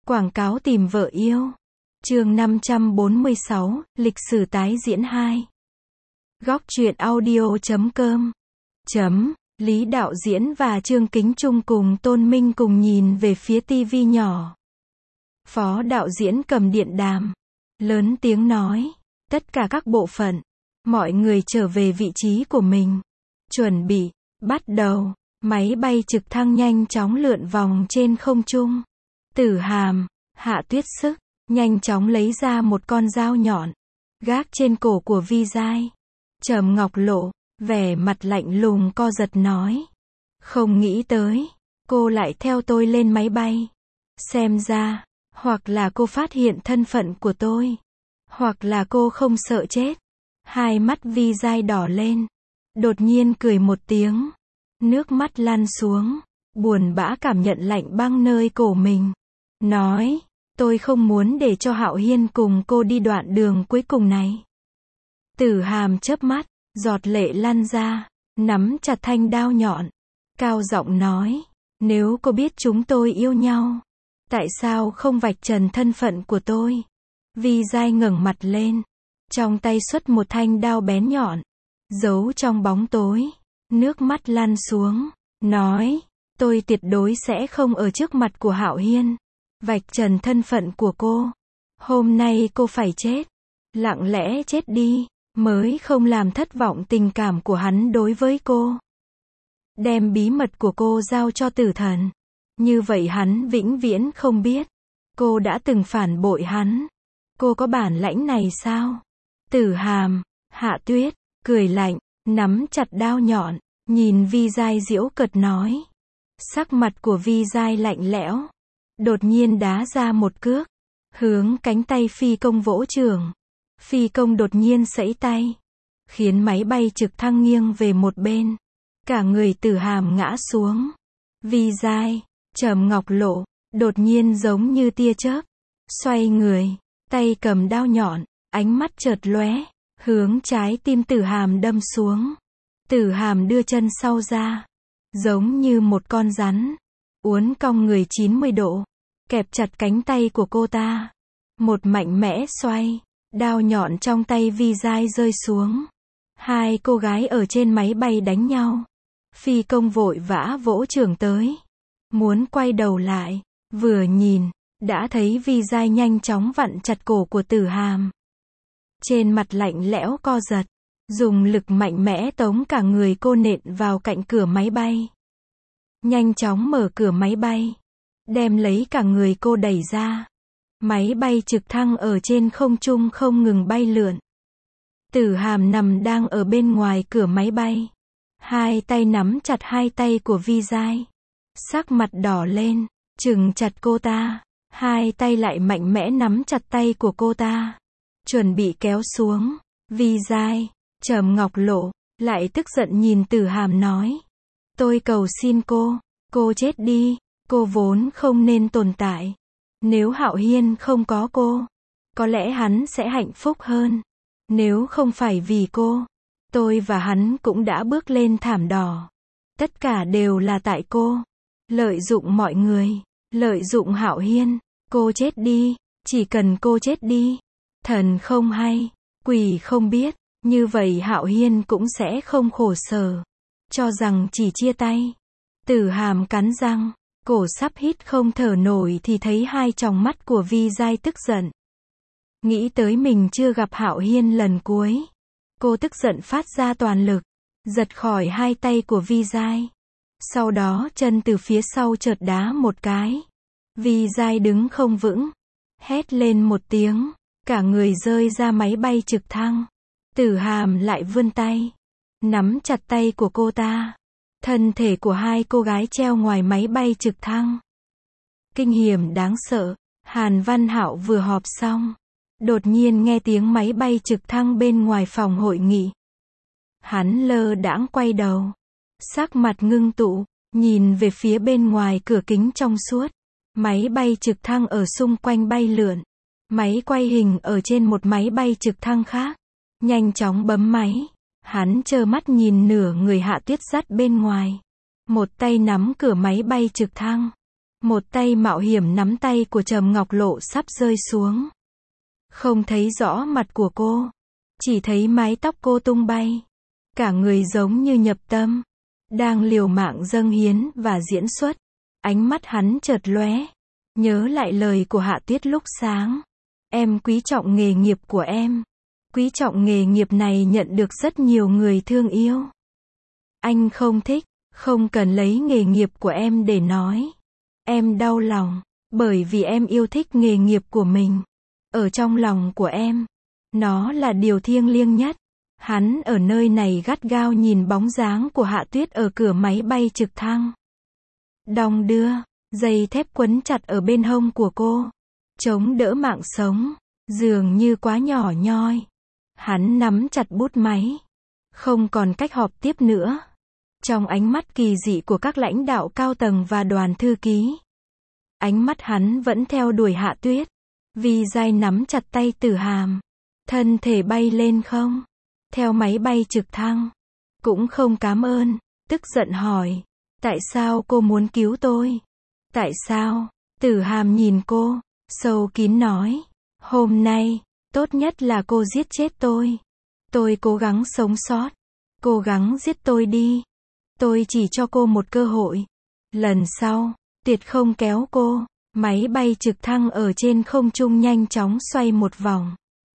Quảng cáo tìm vợ yêu. Chương 546, lịch sử tái diễn 2. Góc truyện audio.com. Lý đạo diễn và Trương Kính Trung cùng Tôn Minh cùng nhìn về phía tivi nhỏ. Phó đạo diễn cầm điện đàm, lớn tiếng nói, tất cả các bộ phận, mọi người trở về vị trí của mình. Chuẩn bị, bắt đầu. Máy bay trực thăng nhanh chóng lượn vòng trên không trung. Tử Hàm, Hạ Tuyết Sức, nhanh chóng lấy ra một con dao nhọn, gác trên cổ của Vi Giai. Trầm Ngọc Lộ, vẻ mặt lạnh lùng co giật nói. Không nghĩ tới, cô lại theo tôi lên máy bay. Xem ra, hoặc là cô phát hiện thân phận của tôi, hoặc là cô không sợ chết. Hai mắt Vi Giai đỏ lên, đột nhiên cười một tiếng. Nước mắt lăn xuống, buồn bã cảm nhận lạnh băng nơi cổ mình. Nói, tôi không muốn để cho Hạo Hiên cùng cô đi đoạn đường cuối cùng này. Tử Hàm chớp mắt, giọt lệ lăn ra, nắm chặt thanh đao nhọn. Cao giọng nói, nếu cô biết chúng tôi yêu nhau, tại sao không vạch trần thân phận của tôi? Vi Giai ngẩng mặt lên, trong tay xuất một thanh đao bén nhọn, giấu trong bóng tối. Nước mắt lăn xuống, nói, tôi tuyệt đối sẽ không ở trước mặt của Hạo Hiên vạch trần thân phận của cô. Hôm nay cô phải chết, lặng lẽ chết đi, mới không làm thất vọng tình cảm của hắn đối với cô. Đem bí mật của cô giao cho tử thần, như vậy hắn vĩnh viễn không biết cô đã từng phản bội hắn. Cô có bản lãnh này sao? Tử Hàm, Hạ Tuyết, cười lạnh, nắm chặt đao nhọn, nhìn Vi Giai giễu cợt nói. Sắc mặt của Vi Giai lạnh lẽo, đột nhiên đá ra một cước, hướng cánh tay phi công vỗ chưởng. Phi công đột nhiên giãy tay, khiến máy bay trực thăng nghiêng về một bên. Cả người Tử Hàm ngã xuống. Vi Giai, Trầm Ngọc Lộ, đột nhiên giống như tia chớp, xoay người, tay cầm đao nhọn, ánh mắt chợt lóe, hướng trái tim Tử Hàm đâm xuống. Tử Hàm đưa chân sau ra, giống như một con rắn, uốn cong người 90 độ, kẹp chặt cánh tay của cô ta. Một mạnh mẽ xoay, đao nhọn trong tay Vi Giai rơi xuống. Hai cô gái ở trên máy bay đánh nhau. Phi công vội vã vỗ chưởng tới, muốn quay đầu lại, vừa nhìn, đã thấy Vi Giai nhanh chóng vặn chặt cổ của Tử Hàm. Trên mặt lạnh lẽo co giật, dùng lực mạnh mẽ tống cả người cô nện vào cạnh cửa máy bay. Nhanh chóng mở cửa máy bay, đem lấy cả người cô đẩy ra. Máy bay trực thăng ở trên không trung không ngừng bay lượn. Tử Hàm nằm đang ở bên ngoài cửa máy bay, hai tay nắm chặt hai tay của Vi Giai, sắc mặt đỏ lên, trừng chặt cô ta. Hai tay lại mạnh mẽ nắm chặt tay của cô ta, chuẩn bị kéo xuống. Vi Giai, Trầm Ngọc Lộ, lại tức giận nhìn Tử Hàm nói. Tôi cầu xin cô chết đi, cô vốn không nên tồn tại. Nếu Hạo Hiên không có cô, có lẽ hắn sẽ hạnh phúc hơn. Nếu không phải vì cô, tôi và hắn cũng đã bước lên thảm đỏ. Tất cả đều là tại cô. Lợi dụng mọi người, lợi dụng Hạo Hiên. Cô chết đi, chỉ cần cô chết đi. Thần không hay, quỷ không biết. Như vậy Hạo Hiên cũng sẽ không khổ sở, cho rằng chỉ chia tay. Tử Hàm cắn răng, cổ sắp hít không thở nổi thì thấy hai tròng mắt của Vi Giai tức giận. Nghĩ tới mình chưa gặp Hạo Hiên lần cuối, cô tức giận phát ra toàn lực, giật khỏi hai tay của Vi Giai. Sau đó chân từ phía sau chợt đá một cái. Vi Giai đứng không vững, hét lên một tiếng, cả người rơi ra máy bay trực thăng. Tử Hàm lại vươn tay, nắm chặt tay của cô ta. Thân thể của hai cô gái treo ngoài máy bay trực thăng. Kinh hiểm đáng sợ. Hàn Văn Hạo vừa họp xong, đột nhiên nghe tiếng máy bay trực thăng bên ngoài phòng hội nghị. Hắn lơ đãng quay đầu, sắc mặt ngưng tụ, nhìn về phía bên ngoài cửa kính trong suốt. Máy bay trực thăng ở xung quanh bay lượn. Máy quay hình ở trên một máy bay trực thăng khác, nhanh chóng bấm máy. Hắn trơ mắt nhìn nửa người Hạ Tuyết dắt bên ngoài, một tay nắm cửa máy bay trực thăng, Một tay mạo hiểm nắm tay của Trầm Ngọc Lộ sắp rơi xuống. Không thấy rõ mặt của cô. Chỉ thấy mái tóc cô tung bay. Cả người giống như nhập tâm. Đang liều mạng dâng hiến và diễn xuất. Ánh mắt hắn chợt lóe. Nhớ lại lời của Hạ Tuyết lúc sáng. Em quý trọng nghề nghiệp của em. Quý trọng nghề nghiệp này nhận được rất nhiều người thương yêu. Anh không thích, không cần lấy nghề nghiệp của em để nói. Em đau lòng, bởi vì em yêu thích nghề nghiệp của mình. Ở trong lòng của em, nó là điều thiêng liêng nhất. Hắn ở nơi này gắt gao nhìn bóng dáng của Hạ Tuyết ở cửa máy bay trực thăng. Đong đưa, dây thép quấn chặt ở bên hông của cô. Chống đỡ mạng sống, dường như quá nhỏ nhoi. Hắn nắm chặt bút máy. Không còn cách họp tiếp nữa. Trong ánh mắt kỳ dị của các lãnh đạo cao tầng và đoàn thư ký. Ánh mắt hắn vẫn theo đuổi Hạ Tuyết. Vi Giai nắm chặt tay Tử Hàm. Thân thể bay lên không? Theo máy bay trực thăng. Cũng không cảm ơn. Tức giận hỏi. Tại sao cô muốn cứu tôi? Tại sao? Tử Hàm nhìn cô. Sâu kín nói. Hôm nay, tốt nhất là cô giết chết tôi. Tôi cố gắng sống sót. Cố gắng giết tôi đi. Tôi chỉ cho cô một cơ hội. Lần sau, tuyệt không kéo cô. Máy bay trực thăng ở trên không trung nhanh chóng xoay một vòng.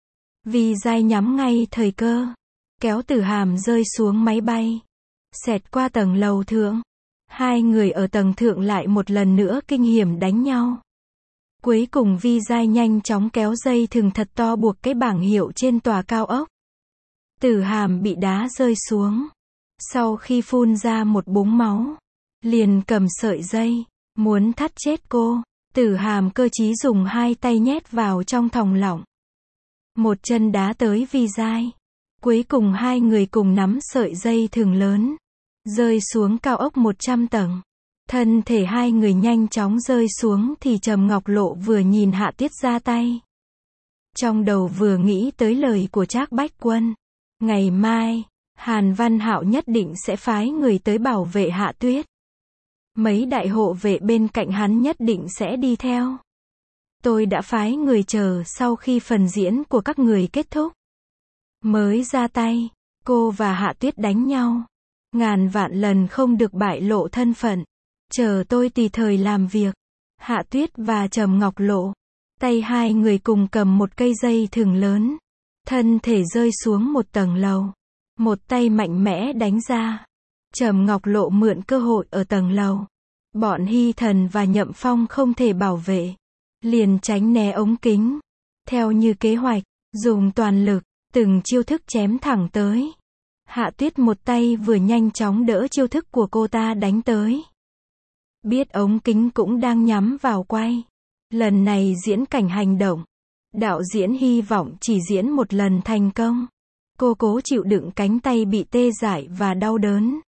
Vi Giai nhắm ngay thời cơ. Kéo Tử Hàm rơi xuống máy bay. Xẹt qua tầng lầu thượng. Hai người ở tầng thượng lại một lần nữa kinh hiểm đánh nhau. Cuối cùng Vi Giai nhanh chóng kéo dây thừng thật to buộc cái bảng hiệu trên tòa cao ốc. Tử Hàm bị đá rơi xuống. Sau khi phun ra một búng máu, liền cầm sợi dây, muốn thắt chết cô. Tử Hàm cơ trí dùng hai tay nhét vào trong thòng lọng. Một chân đá tới Vi Giai. Cuối cùng hai người cùng nắm sợi dây thừng lớn, rơi xuống cao ốc 100 tầng. Thân thể hai người nhanh chóng rơi xuống thì Trầm Ngọc Lộ vừa nhìn Hạ Tuyết ra tay. Trong đầu vừa nghĩ tới lời của Trác Bách Quân. Ngày mai, Hàn Văn Hạo nhất định sẽ phái người tới bảo vệ Hạ Tuyết. Mấy đại hộ vệ bên cạnh hắn nhất định sẽ đi theo. Tôi đã phái người chờ sau khi phần diễn của các người kết thúc. Mới ra tay, cô và Hạ Tuyết đánh nhau. Ngàn vạn lần không được bại lộ thân phận. Chờ tôi tùy thời làm việc. Hạ Tuyết và Trầm Ngọc Lộ. Tay hai người cùng cầm một cây dây thừng lớn. Thân thể rơi xuống một tầng lầu. Một tay mạnh mẽ đánh ra. Trầm Ngọc Lộ mượn cơ hội ở tầng lầu. Bọn Hy Thần và Nhậm Phong không thể bảo vệ. Liền tránh né ống kính. Theo như kế hoạch, dùng toàn lực, từng chiêu thức chém thẳng tới. Hạ Tuyết một tay vừa nhanh chóng đỡ chiêu thức của cô ta đánh tới. Biết ống kính cũng đang nhắm vào quay. Lần này diễn cảnh hành động. Đạo diễn hy vọng chỉ diễn một lần thành công. Cô cố chịu đựng cánh tay bị tê dại và đau đớn.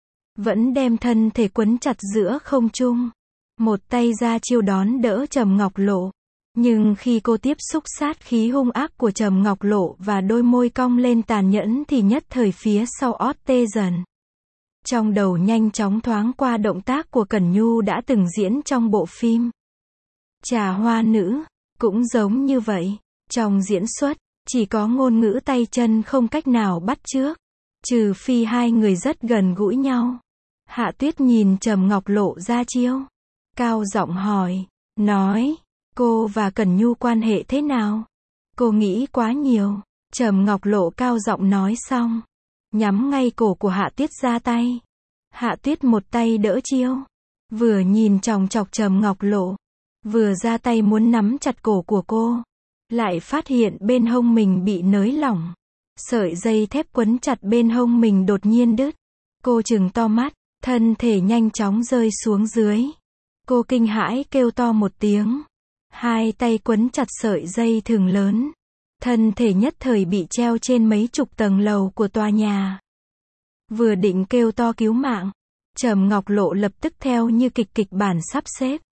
Vẫn đem thân thể quấn chặt giữa không trung. Một tay ra chiêu đón đỡ Trầm Ngọc Lộ. Nhưng khi cô tiếp xúc sát khí hung ác của Trầm Ngọc Lộ và đôi môi cong lên tàn nhẫn thì nhất thời phía sau ót tê dần. Trong đầu nhanh chóng thoáng qua động tác của Cẩn Nhu đã từng diễn trong bộ phim Trà Hoa Nữ. Cũng giống như vậy. Trong diễn xuất, chỉ có ngôn ngữ tay chân không cách nào bắt chước. Trừ phi hai người rất gần gũi nhau. Hạ Tuyết nhìn Trầm Ngọc Lộ ra chiêu. Cao giọng hỏi. Nói. Cô và Cẩn Nhu quan hệ thế nào? Cô nghĩ quá nhiều. Trầm Ngọc Lộ cao giọng nói xong. Nhắm ngay cổ của Hạ Tuyết ra tay. Hạ Tuyết một tay đỡ chiêu. Vừa nhìn chòng chọc Trầm Ngọc Lộ. Vừa ra tay muốn nắm chặt cổ của cô. Lại phát hiện bên hông mình bị nới lỏng. Sợi dây thép quấn chặt bên hông mình đột nhiên đứt. Cô trừng to mắt. Thân thể nhanh chóng rơi xuống dưới. Cô kinh hãi kêu to một tiếng. Hai tay quấn chặt sợi dây thừng lớn. Thân thể nhất thời bị treo trên mấy chục tầng lầu của tòa nhà. Vừa định kêu to cứu mạng. Trầm Ngọc Lộ lập tức theo như kịch bản sắp xếp.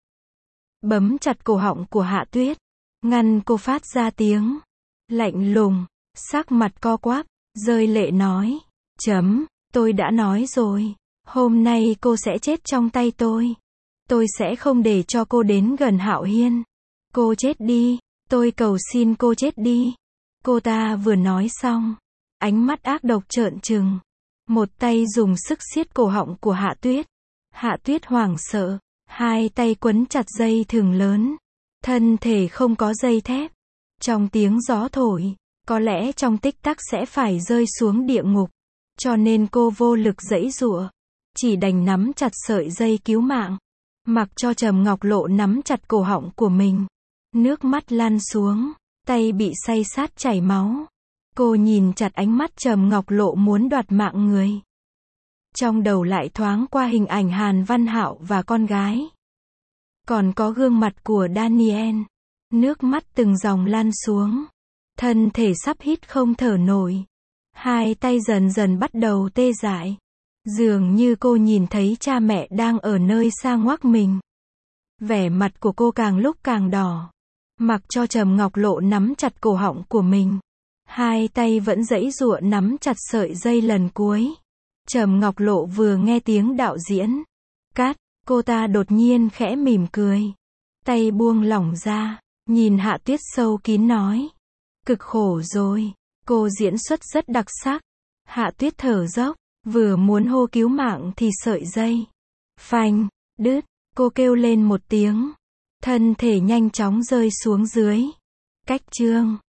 Bấm chặt cổ họng của Hạ Tuyết. Ngăn cô phát ra tiếng. Lạnh lùng. Sắc mặt co quắp. Rơi lệ nói. Tôi đã nói rồi. Hôm nay cô sẽ chết trong tay tôi. Tôi sẽ không để cho cô đến gần Hạo Hiên. Cô chết đi. Tôi cầu xin cô chết đi. Cô ta vừa nói xong. Ánh mắt ác độc trợn trừng. Một tay dùng sức siết cổ họng của Hạ Tuyết. Hạ Tuyết hoảng sợ. Hai tay quấn chặt dây thừng lớn. Thân thể không có dây thép. Trong tiếng gió thổi, có lẽ trong tích tắc sẽ phải rơi xuống địa ngục. Cho nên cô vô lực giãy giụa. Chỉ đành nắm chặt sợi dây cứu mạng. Mặc cho Trầm Ngọc Lộ nắm chặt cổ họng của mình. Nước mắt lan xuống. Tay bị say sát chảy máu. Cô nhìn chặt ánh mắt Trầm Ngọc Lộ muốn đoạt mạng người. Trong đầu lại thoáng qua hình ảnh Hàn Văn Hạo và con gái. Còn có gương mặt của Daniel. Nước mắt từng dòng lan xuống. Thân thể sắp hít không thở nổi. Hai tay dần dần bắt đầu tê dại. Dường như cô nhìn thấy cha mẹ đang ở nơi xa ngoác mình. Vẻ mặt của cô càng lúc càng đỏ. Mặc cho Trầm Ngọc Lộ nắm chặt cổ họng của mình. Hai tay vẫn giãy giụa nắm chặt sợi dây lần cuối. Trầm Ngọc Lộ vừa nghe tiếng đạo diễn cắt, cô ta đột nhiên khẽ mỉm cười. Tay buông lỏng ra, nhìn Hạ Tuyết sâu kín nói. Cực khổ rồi, cô diễn xuất rất đặc sắc. Hạ Tuyết thở dốc, vừa muốn hô cứu mạng thì sợi dây phanh, đứt, cô kêu lên một tiếng. Thân thể nhanh chóng rơi xuống dưới. Cách chương